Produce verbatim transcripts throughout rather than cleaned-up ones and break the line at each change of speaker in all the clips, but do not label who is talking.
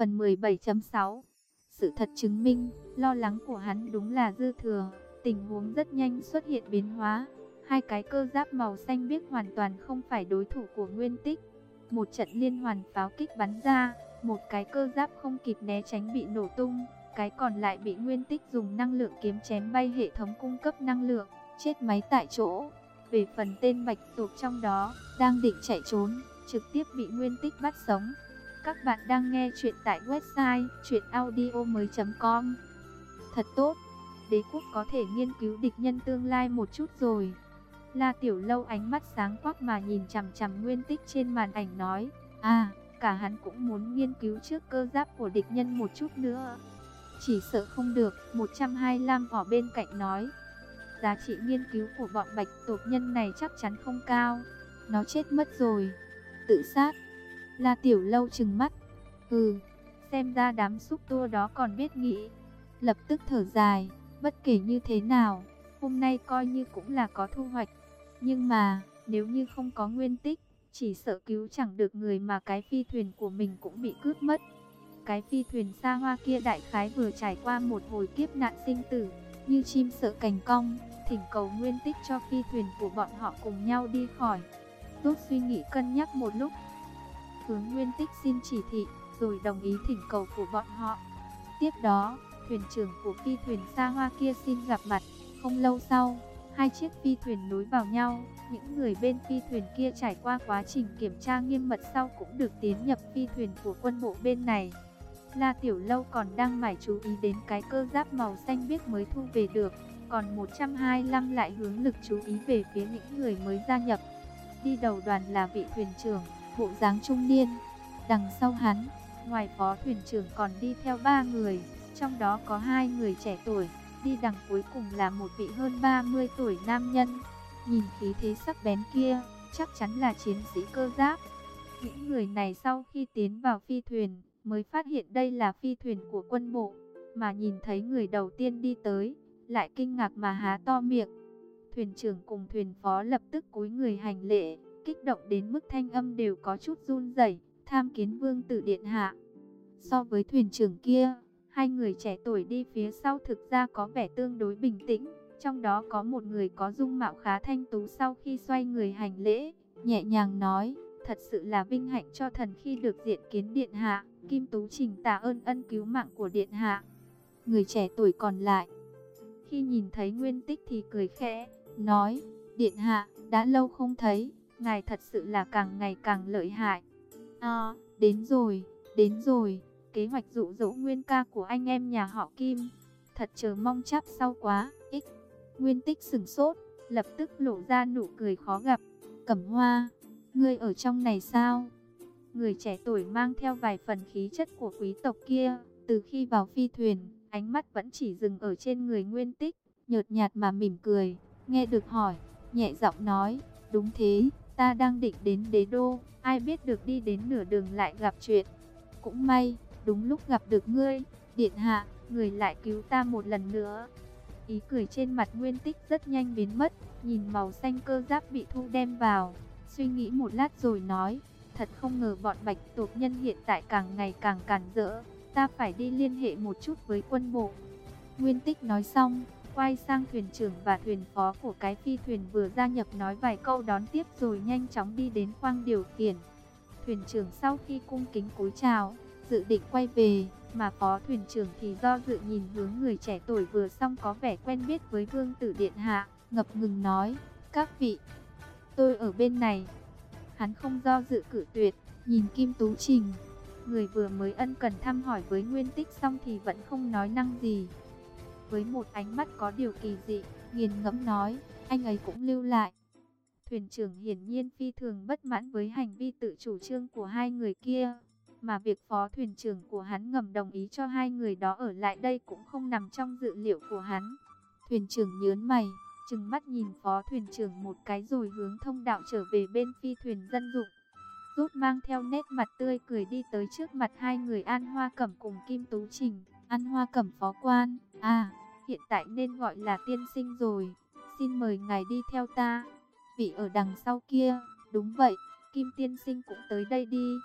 Phần mười bảy chấm sáu. Sự thật chứng minh, lo lắng của hắn đúng là dư thừa. Tình huống rất nhanh xuất hiện biến hóa. Hai cái cơ giáp màu xanh biếc hoàn toàn không phải đối thủ của Nguyên Tích. Một trận liên hoàn pháo kích bắn ra, một cái cơ giáp không kịp né tránh bị nổ tung, cái còn lại bị Nguyên Tích dùng năng lượng kiếm chém bay hệ thống cung cấp năng lượng, chết máy tại chỗ. Về phần tên bạch tuộc trong đó, đang định chạy trốn, trực tiếp bị Nguyên Tích bắt sống. Các bạn đang nghe chuyện tại website truyện audio mới chấm com. Thật tốt, đế quốc có thể nghiên cứu địch nhân tương lai một chút rồi. La Tiểu Lâu ánh mắt sáng quắc mà nhìn chằm chằm Nguyên Tích trên màn ảnh nói, à, cả hắn cũng muốn nghiên cứu trước cơ giáp của địch nhân một chút nữa. Chỉ sợ không được, một trăm hai mươi lăm ở bên cạnh nói, giá trị nghiên cứu của bọn bạch tuộc nhân này chắc chắn không cao. Nó chết mất rồi. Tự sát. La Tiểu Lâu trừng mắt. Ừ, xem ra đám xúc tua đó còn biết nghĩ. Lập tức thở dài, bất kể như thế nào, hôm nay coi như cũng là có thu hoạch. Nhưng mà, nếu như không có Nguyên Tích, chỉ sợ cứu chẳng được người mà cái phi thuyền của mình cũng bị cướp mất. Cái phi thuyền xa hoa kia đại khái vừa trải qua một hồi kiếp nạn sinh tử, như chim sợ cành cong, thỉnh cầu Nguyên Tích cho phi thuyền của bọn họ cùng nhau đi khỏi. Tốt suy nghĩ cân nhắc một lúc, hướng Nguyên Tích xin chỉ thị, rồi đồng ý thỉnh cầu của bọn họ. Tiếp đó, thuyền trưởng của phi thuyền xa hoa kia xin gặp mặt. Không lâu sau, hai chiếc phi thuyền nối vào nhau. Những người bên phi thuyền kia trải qua quá trình kiểm tra nghiêm mật sau cũng được tiến nhập phi thuyền của quân bộ bên này. La Tiểu Lâu còn đang mải chú ý đến cái cơ giáp màu xanh biếc mới thu về được, còn một trăm hai mươi lăm lại hướng lực chú ý về phía những người mới gia nhập. Đi đầu đoàn là vị thuyền trưởng, bộ dáng trung niên. Đằng sau hắn, ngoài phó thuyền trưởng còn đi theo ba người, trong đó có hai người trẻ tuổi. Đi đằng cuối cùng là một vị hơn ba mươi tuổi nam nhân. Nhìn khí thế sắc bén kia, chắc chắn là chiến sĩ cơ giáp. Những người này sau khi tiến vào phi thuyền, mới phát hiện đây là phi thuyền của quân bộ. Mà nhìn thấy người đầu tiên đi tới, lại kinh ngạc mà há to miệng. Thuyền trưởng cùng thuyền phó lập tức cúi người hành lễ, kích động đến mức thanh âm đều có chút run rẩy. Tham kiến vương tử điện hạ. So với thuyền trưởng kia, hai người trẻ tuổi đi phía sau thực ra có vẻ tương đối bình tĩnh. Trong đó có một người có dung mạo khá thanh tú, sau khi xoay người hành lễ, nhẹ nhàng nói, thật sự là vinh hạnh cho thần khi được diện kiến điện hạ. Kim Tú Trình tạ ơn ân cứu mạng của điện hạ. Người trẻ tuổi còn lại, khi nhìn thấy Nguyên Tích thì cười khẽ, nói, điện hạ, đã lâu không thấy, ngài thật sự là càng ngày càng lợi hại. À, đến rồi, đến rồi, kế hoạch dụ dỗ Nguyên ca của anh em nhà họ Kim, thật chờ mong chắp sau quá. Ích. Nguyên Tích sửng sốt, lập tức lộ ra nụ cười khó gặp. Cẩm Hoa, ngươi ở trong này sao? Người trẻ tuổi mang theo vài phần khí chất của quý tộc kia, từ khi vào phi thuyền, ánh mắt vẫn chỉ dừng ở trên người Nguyên Tích, nhợt nhạt mà mỉm cười. Nghe được hỏi, nhẹ giọng nói, đúng thế, ta đang định đến đế đô, ai biết được đi đến nửa đường lại gặp chuyện. Cũng may, đúng lúc gặp được ngươi, điện hạ, người lại cứu ta một lần nữa. Ý cười trên mặt Nguyên Tích rất nhanh biến mất, nhìn màu xanh cơ giáp bị thu đem vào, suy nghĩ một lát rồi nói, thật không ngờ bọn bạch tuộc nhân hiện tại càng ngày càng càn rỡ, ta phải đi liên hệ một chút với quân bộ. Nguyên Tích nói xong, quay sang thuyền trưởng và thuyền phó của cái phi thuyền vừa gia nhập nói vài câu đón tiếp rồi nhanh chóng đi đến khoang điều khiển. Thuyền trưởng sau khi cung kính cúi chào, dự định quay về, mà phó thuyền trưởng thì do dự nhìn hướng người trẻ tuổi vừa xong có vẻ quen biết với vương tử điện hạ, ngập ngừng nói, các vị, tôi ở bên này. Hắn không do dự cự tuyệt, nhìn Kim Tú Trình, người vừa mới ân cần thăm hỏi với Nguyên Tích xong thì vẫn không nói năng gì. Với một ánh mắt có điều kỳ dị, nghiền ngẫm nói, anh ấy cũng lưu lại. Thuyền trưởng hiển nhiên phi thường bất mãn với hành vi tự chủ trương của hai người kia, mà việc phó thuyền trưởng của hắn ngầm đồng ý cho hai người đó ở lại đây cũng không nằm trong dự liệu của hắn. Thuyền trưởng nhớn mày, trừng mắt nhìn phó thuyền trưởng một cái rồi hướng thông đạo trở về bên phi thuyền dân dụng. Rút mang theo nét mặt tươi cười đi tới trước mặt hai người An Hoa Cẩm cùng Kim Tú Trình. An Hoa Cẩm phó quan, à, hiện tại nên gọi là tiên sinh rồi, xin mời ngài đi theo ta. Vị ở đằng sau kia, đúng vậy, Kim tiên sinh cũng tới đây đi.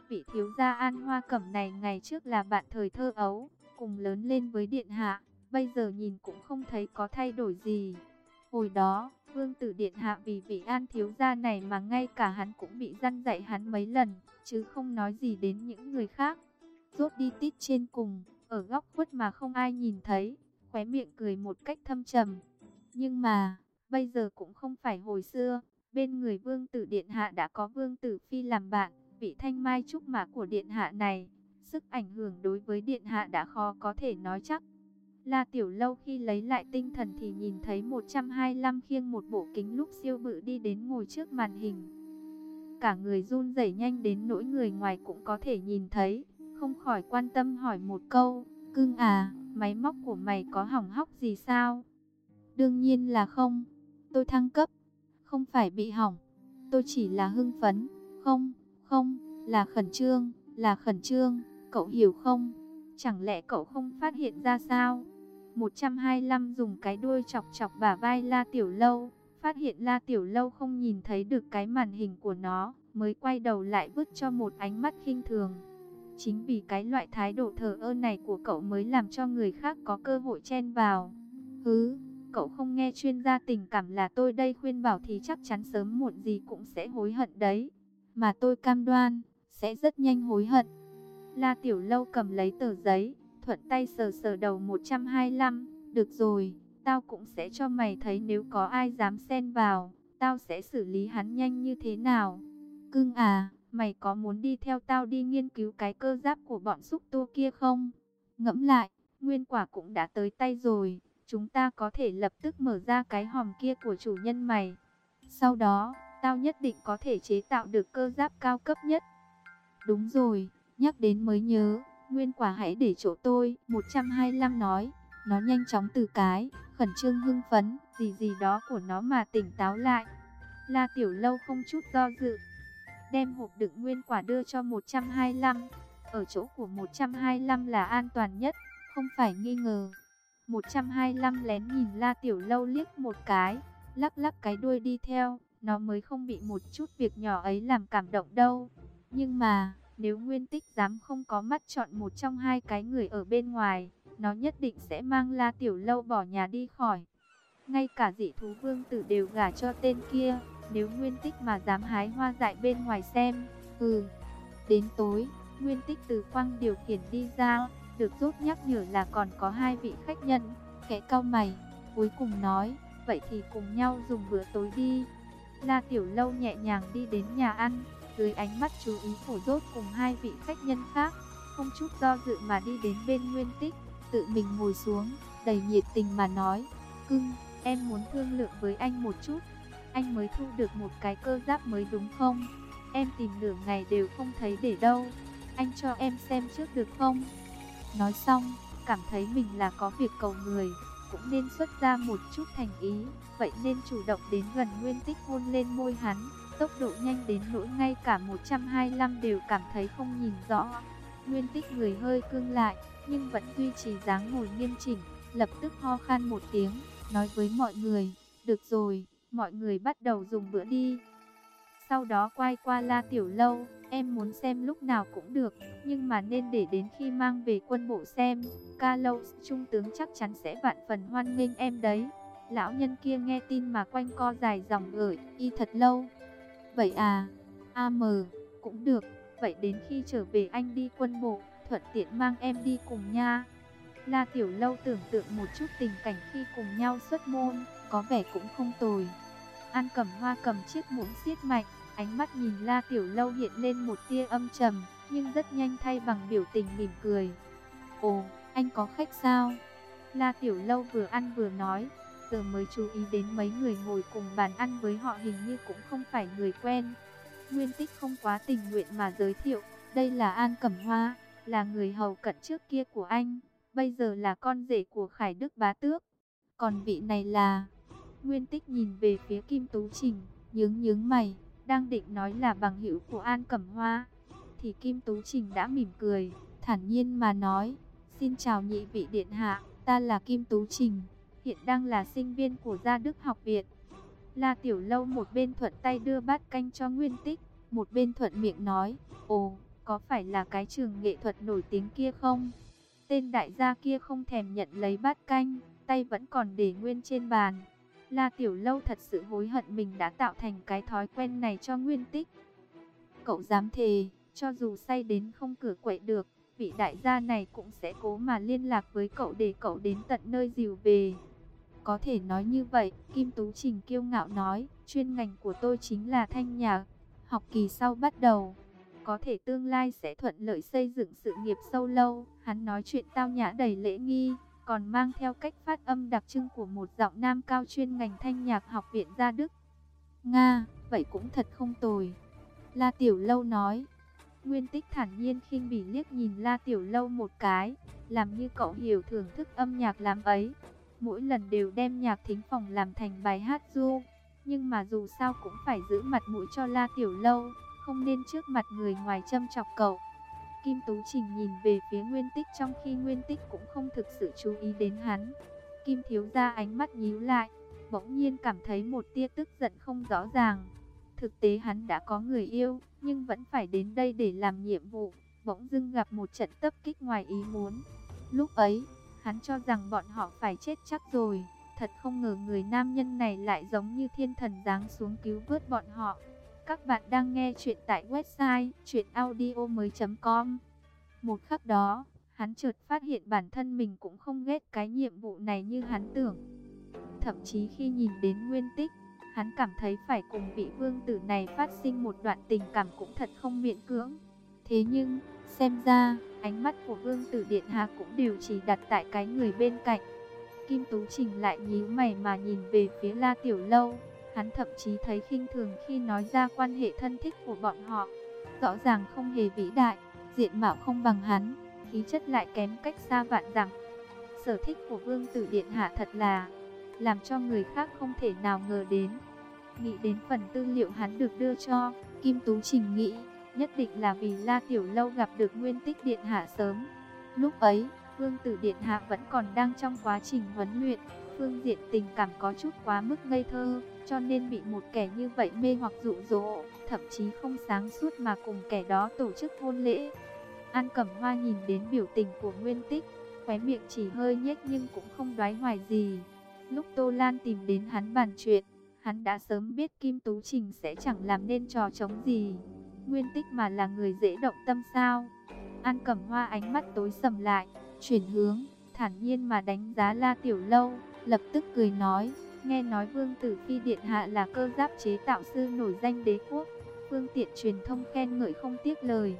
vị thiếu gia An Hoa Cẩm này ngày trước là bạn thời thơ ấu, cùng lớn lên với điện hạ, bây giờ nhìn cũng không thấy có thay đổi gì. Hồi đó, vương tử điện hạ vì vị An thiếu gia này mà ngay cả hắn cũng bị răn dạy hắn mấy lần, chứ không nói gì đến những người khác. Rốt đi tít trên cùng, ở góc khuất mà không ai nhìn thấy, khóe miệng cười một cách thâm trầm. Nhưng mà, bây giờ cũng không phải hồi xưa, bên người vương tử điện hạ đã có vương tử phi làm bạn, vị thanh mai trúc mã của điện hạ này, sức ảnh hưởng đối với điện hạ đã khó có thể nói chắc. La Tiểu Lâu khi lấy lại tinh thần thì nhìn thấy một trăm hai mươi lăm khiêng một bộ kính lúp siêu bự đi đến ngồi trước màn hình. Cả người run rẩy nhanh đến nỗi người ngoài cũng có thể nhìn thấy, không khỏi quan tâm hỏi một câu, "Cưng à, máy móc của mày có hỏng hóc gì sao?" "Đương nhiên là không, tôi thăng cấp, không phải bị hỏng, tôi chỉ là hưng phấn, không, không, là khẩn trương, là khẩn trương, cậu hiểu không? Chẳng lẽ cậu không phát hiện ra sao?" một trăm hai mươi lăm dùng cái đuôi chọc chọc bả vai La Tiểu Lâu, phát hiện La Tiểu Lâu không nhìn thấy được cái màn hình của nó, mới quay đầu lại vứt cho một ánh mắt khinh thường. Chính vì cái loại thái độ thờ ơ này của cậu mới làm cho người khác có cơ hội chen vào. Hứ, cậu không nghe chuyên gia tình cảm là tôi đây khuyên bảo thì chắc chắn sớm muộn gì cũng sẽ hối hận đấy. Mà tôi cam đoan, sẽ rất nhanh hối hận. La Tiểu Lâu cầm lấy tờ giấy, thuận tay sờ sờ đầu một trăm hai mươi lăm. Được rồi, tao cũng sẽ cho mày thấy nếu có ai dám xen vào, tao sẽ xử lý hắn nhanh như thế nào. Cưng à, mày có muốn đi theo tao đi nghiên cứu cái cơ giáp của bọn xúc tu kia không? Ngẫm lại, nguyên quả cũng đã tới tay rồi, chúng ta có thể lập tức mở ra cái hòm kia của chủ nhân mày. Sau đó, tao nhất định có thể chế tạo được cơ giáp cao cấp nhất. Đúng rồi, nhắc đến mới nhớ, nguyên quả hãy để chỗ tôi, một trăm hai mươi lăm nói. Nó nhanh chóng từ cái khẩn trương hưng phấn gì gì đó của nó mà tỉnh táo lại. La Tiểu Lâu không chút do dự, đem hộp đựng nguyên quả đưa cho một trăm hai mươi lăm. Ở chỗ của một trăm hai mươi lăm là an toàn nhất, không phải nghi ngờ. một trăm hai mươi lăm lén nhìn La Tiểu Lâu liếc một cái, lắc lắc cái đuôi đi theo. Nó mới không bị một chút việc nhỏ ấy làm cảm động đâu. Nhưng mà, nếu Nguyên Tích dám không có mắt chọn một trong hai cái người ở bên ngoài, nó nhất định sẽ mang La Tiểu Lâu bỏ nhà đi khỏi. Ngay cả dị thú vương tử đều gả cho tên kia. Nếu Nguyên Tích mà dám hái hoa dại bên ngoài xem. Ừ. Đến tối, Nguyên Tích từ khoang điều khiển đi ra, được Rốt nhắc nhở là còn có hai vị khách nhân. Khẽ cau mày, cuối cùng nói, vậy thì cùng nhau dùng bữa tối đi. La Tiểu Lâu nhẹ nhàng đi đến nhà ăn, dưới ánh mắt chú ý của Rốt cùng hai vị khách nhân khác, không chút do dự mà đi đến bên Nguyên Tích, tự mình ngồi xuống, đầy nhiệt tình mà nói, "Cưng, em muốn thương lượng với anh một chút. Anh mới thu được một cái cơ giáp mới đúng không? Em tìm nửa ngày đều không thấy để đâu. Anh cho em xem trước được không?" Nói xong, cảm thấy mình là có việc cầu người, cũng nên xuất ra một chút thành ý, vậy nên chủ động đến gần Nguyên Tích hôn lên môi hắn, tốc độ nhanh đến nỗi ngay cả một trăm hai mươi lăm đều cảm thấy không nhìn rõ. Nguyên Tích người hơi cương lại, nhưng vẫn duy trì dáng ngồi nghiêm chỉnh, lập tức ho khan một tiếng, nói với mọi người, "Được rồi, mọi người bắt đầu dùng bữa đi." Sau đó quay qua La Tiểu Lâu, "Em muốn xem lúc nào cũng được, nhưng mà nên để đến khi mang về quân bộ xem. Ca Lâu trung tướng chắc chắn sẽ vạn phần hoan nghênh em đấy." Lão nhân kia nghe tin mà quanh co dài dòng gửi, "Y thật lâu." "Vậy à, a mờ, cũng được, vậy đến khi trở về anh đi quân bộ, thuận tiện mang em đi cùng nha." La Tiểu Lâu tưởng tượng một chút tình cảnh khi cùng nhau xuất môn, có vẻ cũng không tồi. An Cẩm Hoa cầm chiếc muỗng siết mạnh, ánh mắt nhìn La Tiểu Lâu hiện lên một tia âm trầm, nhưng rất nhanh thay bằng biểu tình mỉm cười. "Ồ, anh có khách sao?" La Tiểu Lâu vừa ăn vừa nói, giờ mới chú ý đến mấy người ngồi cùng bàn ăn với họ hình như cũng không phải người quen. Nguyên Tích không quá tình nguyện mà giới thiệu, "Đây là An Cẩm Hoa, là người hầu cận trước kia của anh, bây giờ là con rể của Khải Đức bá tước. Còn vị này là..." Nguyên Tích nhìn về phía Kim Tú Trình, nhướng nhướng mày, đang định nói là bằng hữu của An Cẩm Hoa, thì Kim Tú Trình đã mỉm cười, thản nhiên mà nói, "Xin chào nhị vị điện hạ, ta là Kim Tú Trình, hiện đang là sinh viên của Gia Đức học viện." La Tiểu Lâu một bên thuận tay đưa bát canh cho Nguyên Tích, một bên thuận miệng nói, "Ồ, có phải là cái trường nghệ thuật nổi tiếng kia không? Tên đại gia kia không thèm nhận lấy bát canh, tay vẫn còn để nguyên trên bàn. La Tiểu Lâu thật sự hối hận mình đã tạo thành cái thói quen này cho Nguyên Tích. Cậu dám thề, cho dù say đến không cửa quậy được, vị đại gia này cũng sẽ cố mà liên lạc với cậu để cậu đến tận nơi dìu về. Có thể nói như vậy, Kim Tú Trình kiêu ngạo nói, chuyên ngành của tôi chính là thanh nhạc, học kỳ sau bắt đầu. Có thể tương lai sẽ thuận lợi xây dựng sự nghiệp sâu lâu. Hắn nói chuyện tao nhã đầy lễ nghi, còn mang theo cách phát âm đặc trưng của một giọng nam cao chuyên ngành thanh nhạc học viện gia Đức. Nga, vậy cũng thật không tồi. La Tiểu Lâu nói. Nguyên Tích thản nhiên khinh bỉ liếc nhìn La Tiểu Lâu một cái, làm như cậu hiểu thưởng thức âm nhạc lắm ấy. Mỗi lần đều đem nhạc thính phòng làm thành bài hát ru, nhưng mà dù sao cũng phải giữ mặt mũi cho La Tiểu Lâu, không nên trước mặt người ngoài châm chọc cậu. Kim Tú Trình nhìn về phía Nguyên Tích trong khi Nguyên Tích cũng không thực sự chú ý đến hắn. Kim thiếu gia ánh mắt nhíu lại, bỗng nhiên cảm thấy một tia tức giận không rõ ràng. Thực tế hắn đã có người yêu, nhưng vẫn phải đến đây để làm nhiệm vụ, bỗng dưng gặp một trận tập kích ngoài ý muốn. Lúc ấy, hắn cho rằng bọn họ phải chết chắc rồi, thật không ngờ người nam nhân này lại giống như thiên thần giáng xuống cứu vớt bọn họ. Các bạn đang nghe chuyện tại website truyện audio mới chấm com. Một khắc đó, hắn chợt phát hiện bản thân mình cũng không ghét cái nhiệm vụ này như hắn tưởng. Thậm chí khi nhìn đến Nguyên Tích, hắn cảm thấy phải cùng vị vương tử này phát sinh một đoạn tình cảm cũng thật không miễn cưỡng. Thế nhưng, xem ra, ánh mắt của vương tử điện hạ cũng đều chỉ đặt tại cái người bên cạnh. Kim Tú Trình lại nhíu mày mà nhìn về phía La Tiểu Lâu. Hắn thậm chí thấy khinh thường khi nói ra quan hệ thân thích của bọn họ. Rõ ràng không hề vĩ đại, diện mạo không bằng hắn, khí chất lại kém cách xa vạn dặm. Sở thích của vương tử điện hạ thật là làm cho người khác không thể nào ngờ đến. Nghĩ đến phần tư liệu hắn được đưa cho, Kim Tú Trình nghĩ, nhất định là vì La Tiểu Lâu gặp được Nguyên Tích điện hạ sớm. Lúc ấy, vương tử điện hạ vẫn còn đang trong quá trình huấn luyện, phương diện tình cảm có chút quá mức ngây thơ, cho nên bị một kẻ như vậy mê hoặc dụ dỗ, thậm chí không sáng suốt mà cùng kẻ đó tổ chức hôn lễ. An Cẩm Hoa nhìn đến biểu tình của Nguyên Tích, khóe miệng chỉ hơi nhếch nhưng cũng không đoái hoài gì. Lúc Tô Lan tìm đến hắn bàn chuyện, hắn đã sớm biết Kim Tú Trình sẽ chẳng làm nên trò trống gì. Nguyên Tích mà là người dễ động tâm sao? An Cẩm Hoa ánh mắt tối sầm lại, chuyển hướng, thản nhiên mà đánh giá La Tiểu Lâu, lập tức cười nói, nghe nói vương tử phi điện hạ là cơ giáp chế tạo sư nổi danh đế quốc, phương tiện truyền thông khen ngợi không tiếc lời.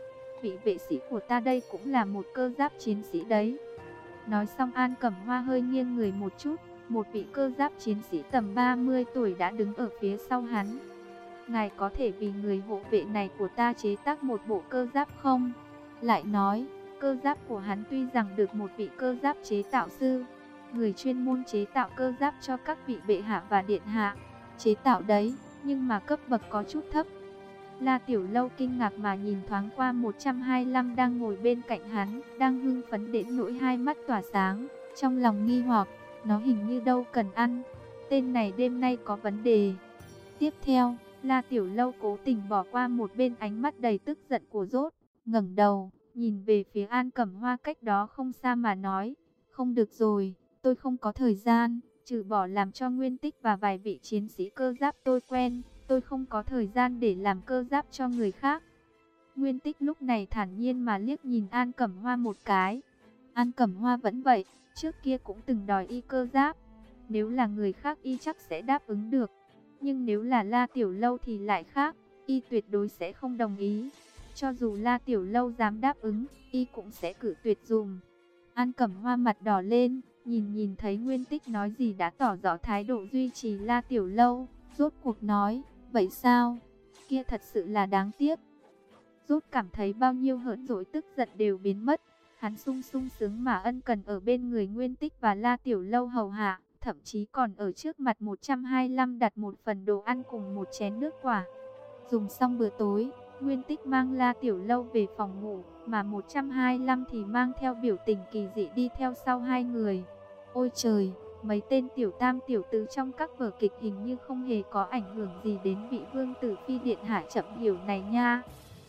Vị vệ sĩ của ta đây cũng là một cơ giáp chiến sĩ đấy. Nói xong An Cẩm Hoa hơi nghiêng người một chút, một vị cơ giáp chiến sĩ tầm ba mươi tuổi đã đứng ở phía sau hắn. Ngài có thể vì người hộ vệ này của ta chế tác một bộ cơ giáp không? Lại nói, cơ giáp của hắn tuy rằng được một vị cơ giáp chế tạo sư, người chuyên môn chế tạo cơ giáp cho các vị bệ hạ và điện hạ, chế tạo đấy, nhưng mà cấp bậc có chút thấp. La Tiểu Lâu kinh ngạc mà nhìn thoáng qua một trăm hai mươi lăm đang ngồi bên cạnh hắn, đang hưng phấn đến nỗi hai mắt tỏa sáng, trong lòng nghi hoặc, nó hình như đâu cần ăn, tên này đêm nay có vấn đề. Tiếp theo, La Tiểu Lâu cố tình bỏ qua một bên ánh mắt đầy tức giận của Rốt, ngẩng đầu, nhìn về phía An Cẩm Hoa cách đó không xa mà nói, không được rồi, tôi không có thời gian, trừ bỏ làm cho Nguyên Tích và vài vị chiến sĩ cơ giáp tôi quen, tôi không có thời gian để làm cơ giáp cho người khác. Nguyên Tích lúc này thản nhiên mà liếc nhìn An Cẩm Hoa một cái. An Cẩm Hoa vẫn vậy, trước kia cũng từng đòi y cơ giáp. Nếu là người khác y chắc sẽ đáp ứng được. Nhưng nếu là La Tiểu Lâu thì lại khác, y tuyệt đối sẽ không đồng ý. Cho dù La Tiểu Lâu dám đáp ứng, y cũng sẽ cự tuyệt dùm. An Cẩm Hoa mặt đỏ lên, nhìn nhìn thấy Nguyên Tích nói gì đã tỏ rõ thái độ duy trì La Tiểu Lâu. Rốt cuộc nói, vậy sao? Kia thật sự là đáng tiếc. Rốt cảm thấy bao nhiêu hờn dỗi tức giận đều biến mất. Hắn sung sung sướng mà ân cần ở bên người Nguyên Tích và La Tiểu Lâu hầu hạ, thậm chí còn ở trước mặt một trăm hai mươi lăm đặt một phần đồ ăn cùng một chén nước quả. Dùng xong bữa tối, Nguyên Tích mang La Tiểu Lâu về phòng ngủ, mà một trăm hai mươi lăm thì mang theo biểu tình kỳ dị đi theo sau hai người. Ôi trời, mấy tên tiểu tam tiểu tứ trong các vở kịch hình như không hề có ảnh hưởng gì đến vị vương tử phi điện hạ chậm hiểu này nha.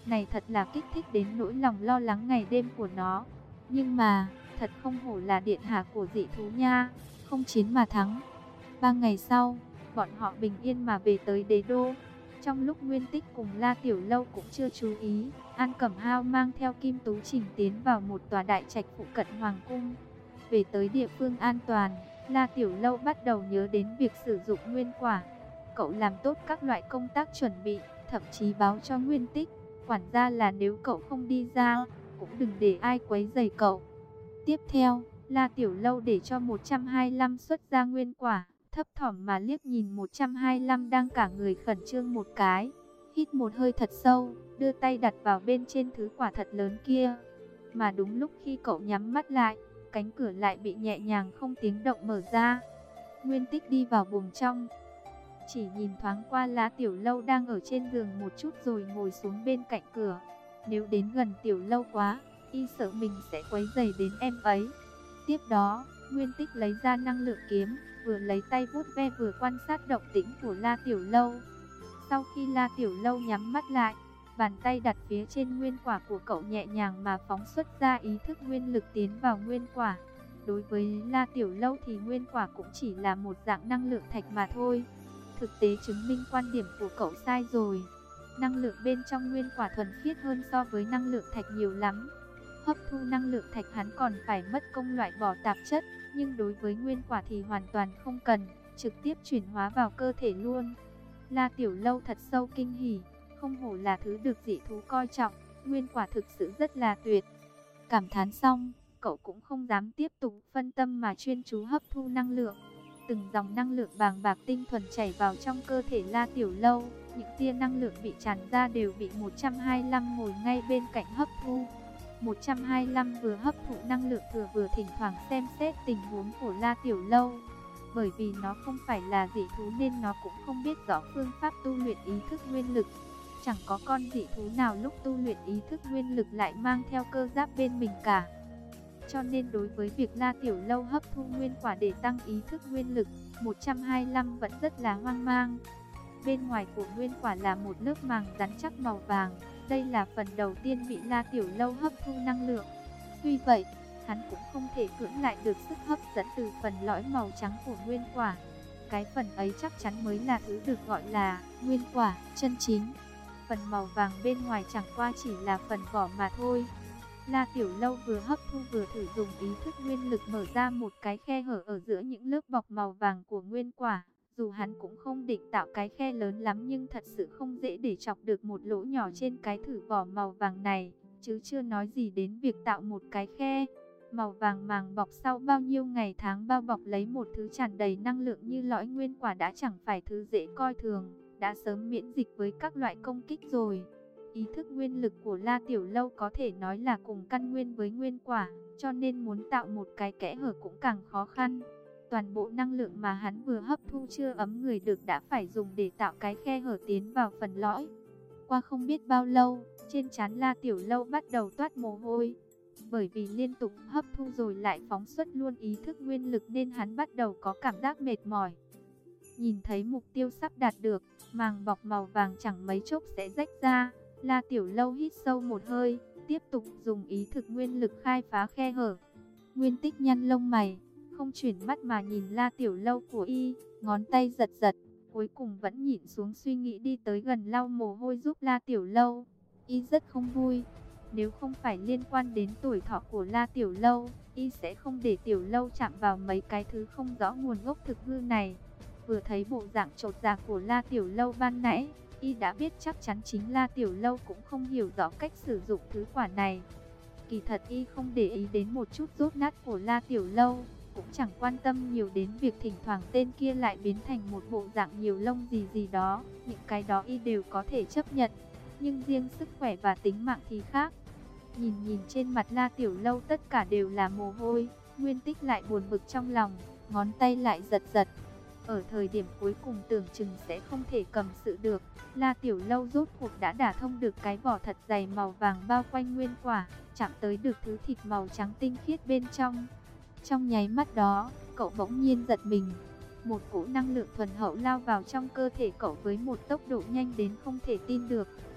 Này thật là kích thích đến nỗi lòng lo lắng ngày đêm của nó. Nhưng mà, thật không hổ là điện hạ của dị thú nha, không chiến mà thắng. Ba ngày sau, bọn họ bình yên mà về tới đế đô. Trong lúc Nguyên Tích cùng La Tiểu Lâu cũng chưa chú ý, An Cẩm Hao mang theo Kim Tú Trình tiến vào một tòa đại trạch phụ cận hoàng cung. Về tới địa phương an toàn, La Tiểu Lâu bắt đầu nhớ đến việc sử dụng nguyên quả. Cậu làm tốt các loại công tác chuẩn bị, thậm chí báo cho Nguyên Tích, quản gia là nếu cậu không đi ra, cũng đừng để ai quấy rầy cậu. Tiếp theo, La Tiểu Lâu để cho một trăm hai mươi lăm xuất ra nguyên quả, thấp thỏm mà liếc nhìn một trăm hai mươi lăm đang cả người khẩn trương một cái. Hít một hơi thật sâu, đưa tay đặt vào bên trên thứ quả thật lớn kia. Mà đúng lúc khi cậu nhắm mắt lại, cánh cửa lại bị nhẹ nhàng không tiếng động mở ra. Nguyên Tích đi vào buồng trong. Chỉ nhìn thoáng qua La Tiểu Lâu đang ở trên giường một chút rồi ngồi xuống bên cạnh cửa. Nếu đến gần Tiểu Lâu quá, y sợ mình sẽ quấy rầy đến em ấy. Tiếp đó, Nguyên Tích lấy ra năng lượng kiếm, vừa lấy tay vuốt ve vừa quan sát động tĩnh của La Tiểu Lâu. Sau khi La Tiểu Lâu nhắm mắt lại, bàn tay đặt phía trên nguyên quả của cậu nhẹ nhàng mà phóng xuất ra ý thức nguyên lực tiến vào nguyên quả. Đối với La Tiểu Lâu thì nguyên quả cũng chỉ là một dạng năng lượng thạch mà thôi. Thực tế chứng minh quan điểm của cậu sai rồi. Năng lượng bên trong nguyên quả thuần khiết hơn so với năng lượng thạch nhiều lắm. Hấp thu năng lượng thạch hắn còn phải mất công loại bỏ tạp chất, nhưng đối với nguyên quả thì hoàn toàn không cần, trực tiếp chuyển hóa vào cơ thể luôn. La Tiểu Lâu thật sâu kinh hỉ, không hổ là thứ được dị thú coi trọng, nguyên quả thực sự rất là tuyệt. Cảm thán xong, cậu cũng không dám tiếp tục phân tâm mà chuyên chú hấp thu năng lượng. Từng dòng năng lượng bàng bạc tinh thuần chảy vào trong cơ thể La Tiểu Lâu, những tia năng lượng bị tràn ra đều bị một trăm hai mươi lăm ngồi ngay bên cạnh hấp thu. một trăm hai mươi lăm vừa hấp thụ năng lượng thừa vừa thỉnh thoảng xem xét tình huống của La Tiểu Lâu. Bởi vì nó không phải là dị thú nên nó cũng không biết rõ phương pháp tu luyện ý thức nguyên lực. Chẳng có con dị thú nào lúc tu luyện ý thức nguyên lực lại mang theo cơ giáp bên mình cả. Cho nên đối với việc La Tiểu Lâu hấp thu nguyên quả để tăng ý thức nguyên lực, một trăm hai mươi lăm vẫn rất là hoang mang. Bên ngoài của nguyên quả là một lớp màng rắn chắc màu vàng. Đây là phần đầu tiên bị La Tiểu Lâu hấp thu năng lượng. Tuy vậy, hắn cũng không thể cưỡng lại được sức hấp dẫn từ phần lõi màu trắng của nguyên quả. Cái phần ấy chắc chắn mới là thứ được gọi là nguyên quả chân chính. Phần màu vàng bên ngoài chẳng qua chỉ là phần vỏ mà thôi. La Tiểu Lâu vừa hấp thu vừa thử dùng ý thức nguyên lực mở ra một cái khe hở ở giữa những lớp bọc màu vàng của nguyên quả. Dù hắn cũng không định tạo cái khe lớn lắm nhưng thật sự không dễ để chọc được một lỗ nhỏ trên cái thử vỏ màu vàng này, chứ chưa nói gì đến việc tạo một cái khe. Màu vàng màng bọc sau bao nhiêu ngày tháng bao bọc lấy một thứ tràn đầy năng lượng như lõi nguyên quả đã chẳng phải thứ dễ coi thường, đã sớm miễn dịch với các loại công kích rồi. Ý thức nguyên lực của La Tiểu Lâu có thể nói là cùng căn nguyên với nguyên quả, cho nên muốn tạo một cái kẽ hở cũng càng khó khăn. Toàn bộ năng lượng mà hắn vừa hấp thu chưa ấm người được đã phải dùng để tạo cái khe hở tiến vào phần lõi. Qua không biết bao lâu, trên trán La Tiểu Lâu bắt đầu toát mồ hôi. Bởi vì liên tục hấp thu rồi lại phóng xuất luôn ý thức nguyên lực nên hắn bắt đầu có cảm giác mệt mỏi. Nhìn thấy mục tiêu sắp đạt được, màng bọc màu vàng chẳng mấy chốc sẽ rách ra. La Tiểu Lâu hít sâu một hơi, tiếp tục dùng ý thực nguyên lực khai phá khe hở. Nguyên Tích nhăn lông mày, không chuyển mắt mà nhìn La Tiểu Lâu của y, ngón tay giật giật, cuối cùng vẫn nhịn xuống suy nghĩ đi tới gần lau mồ hôi giúp La Tiểu Lâu. Y rất không vui, nếu không phải liên quan đến tuổi thọ của La Tiểu Lâu, y sẽ không để Tiểu Lâu chạm vào mấy cái thứ không rõ nguồn gốc thực hư này. Vừa thấy bộ dạng chột dạ của La Tiểu Lâu ban nãy, y đã biết chắc chắn chính La Tiểu Lâu cũng không hiểu rõ cách sử dụng thứ quả này. Kỳ thật y không để ý đến một chút dốt nát của La Tiểu Lâu, cũng chẳng quan tâm nhiều đến việc thỉnh thoảng tên kia lại biến thành một bộ dạng nhiều lông gì gì đó. Những cái đó y đều có thể chấp nhận, nhưng riêng sức khỏe và tính mạng thì khác. Nhìn nhìn trên mặt La Tiểu Lâu tất cả đều là mồ hôi, Nguyên Tích lại buồn bực trong lòng, ngón tay lại giật giật. Ở thời điểm cuối cùng tưởng chừng sẽ không thể cầm sự được, La Tiểu Lâu rốt cuộc đã đả thông được cái vỏ thật dày màu vàng bao quanh nguyên quả, chạm tới được thứ thịt màu trắng tinh khiết bên trong. Trong nháy mắt đó, cậu bỗng nhiên giật mình. Một cỗ năng lượng thuần hậu lao vào trong cơ thể cậu với một tốc độ nhanh đến không thể tin được.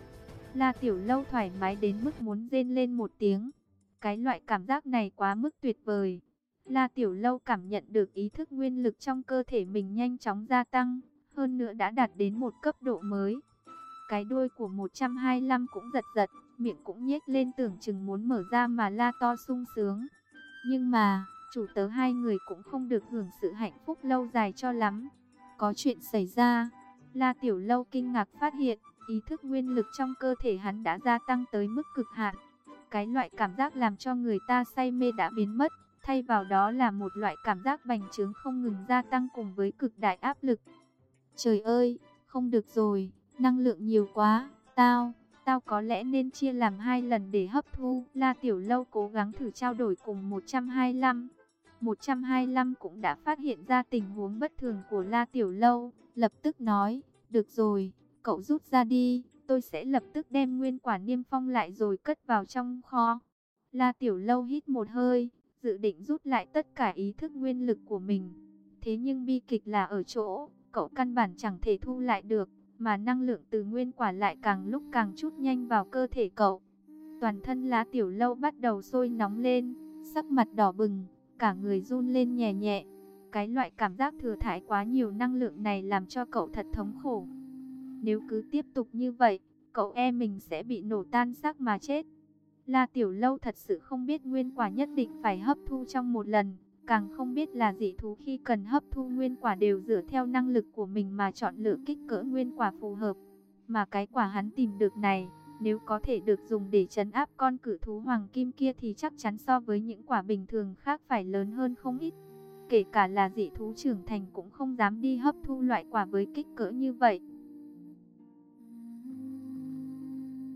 La Tiểu Lâu thoải mái đến mức muốn rên lên một tiếng. Cái loại cảm giác này quá mức tuyệt vời. La Tiểu Lâu cảm nhận được ý thức nguyên lực trong cơ thể mình nhanh chóng gia tăng, hơn nữa đã đạt đến một cấp độ mới. Cái đuôi của một trăm hai mươi lăm cũng giật giật, miệng cũng nhếch lên tưởng chừng muốn mở ra mà la to sung sướng. Nhưng mà, chủ tớ hai người cũng không được hưởng sự hạnh phúc lâu dài cho lắm. Có chuyện xảy ra. La Tiểu Lâu kinh ngạc phát hiện, ý thức nguyên lực trong cơ thể hắn đã gia tăng tới mức cực hạn. Cái loại cảm giác làm cho người ta say mê đã biến mất, thay vào đó là một loại cảm giác bành trướng không ngừng gia tăng cùng với cực đại áp lực. Trời ơi, không được rồi, năng lượng nhiều quá, tao, tao có lẽ nên chia làm hai lần để hấp thu. La Tiểu Lâu cố gắng thử trao đổi cùng một trăm hai mươi lăm. một trăm hai mươi lăm cũng đã phát hiện ra tình huống bất thường của La Tiểu Lâu, lập tức nói, được rồi, cậu rút ra đi, tôi sẽ lập tức đem nguyên quả niêm phong lại rồi cất vào trong kho. La Tiểu Lâu hít một hơi, dự định rút lại tất cả ý thức nguyên lực của mình. Thế nhưng bi kịch là ở chỗ, cậu căn bản chẳng thể thu lại được, mà năng lượng từ nguyên quả lại càng lúc càng trút nhanh vào cơ thể cậu. Toàn thân La Tiểu Lâu bắt đầu sôi nóng lên, sắc mặt đỏ bừng, cả người run lên nhẹ nhẹ. Cái loại cảm giác thừa thãi quá nhiều năng lượng này làm cho cậu thật thống khổ. Nếu cứ tiếp tục như vậy, cậu e mình sẽ bị nổ tan xác mà chết. La Tiểu Lâu thật sự không biết nguyên quả nhất định phải hấp thu trong một lần, càng không biết là dị thú khi cần hấp thu nguyên quả đều dựa theo năng lực của mình mà chọn lựa kích cỡ nguyên quả phù hợp. Mà cái quả hắn tìm được này, nếu có thể được dùng để trấn áp con cự thú hoàng kim kia thì chắc chắn so với những quả bình thường khác phải lớn hơn không ít. Kể cả là dị thú trưởng thành cũng không dám đi hấp thu loại quả với kích cỡ như vậy.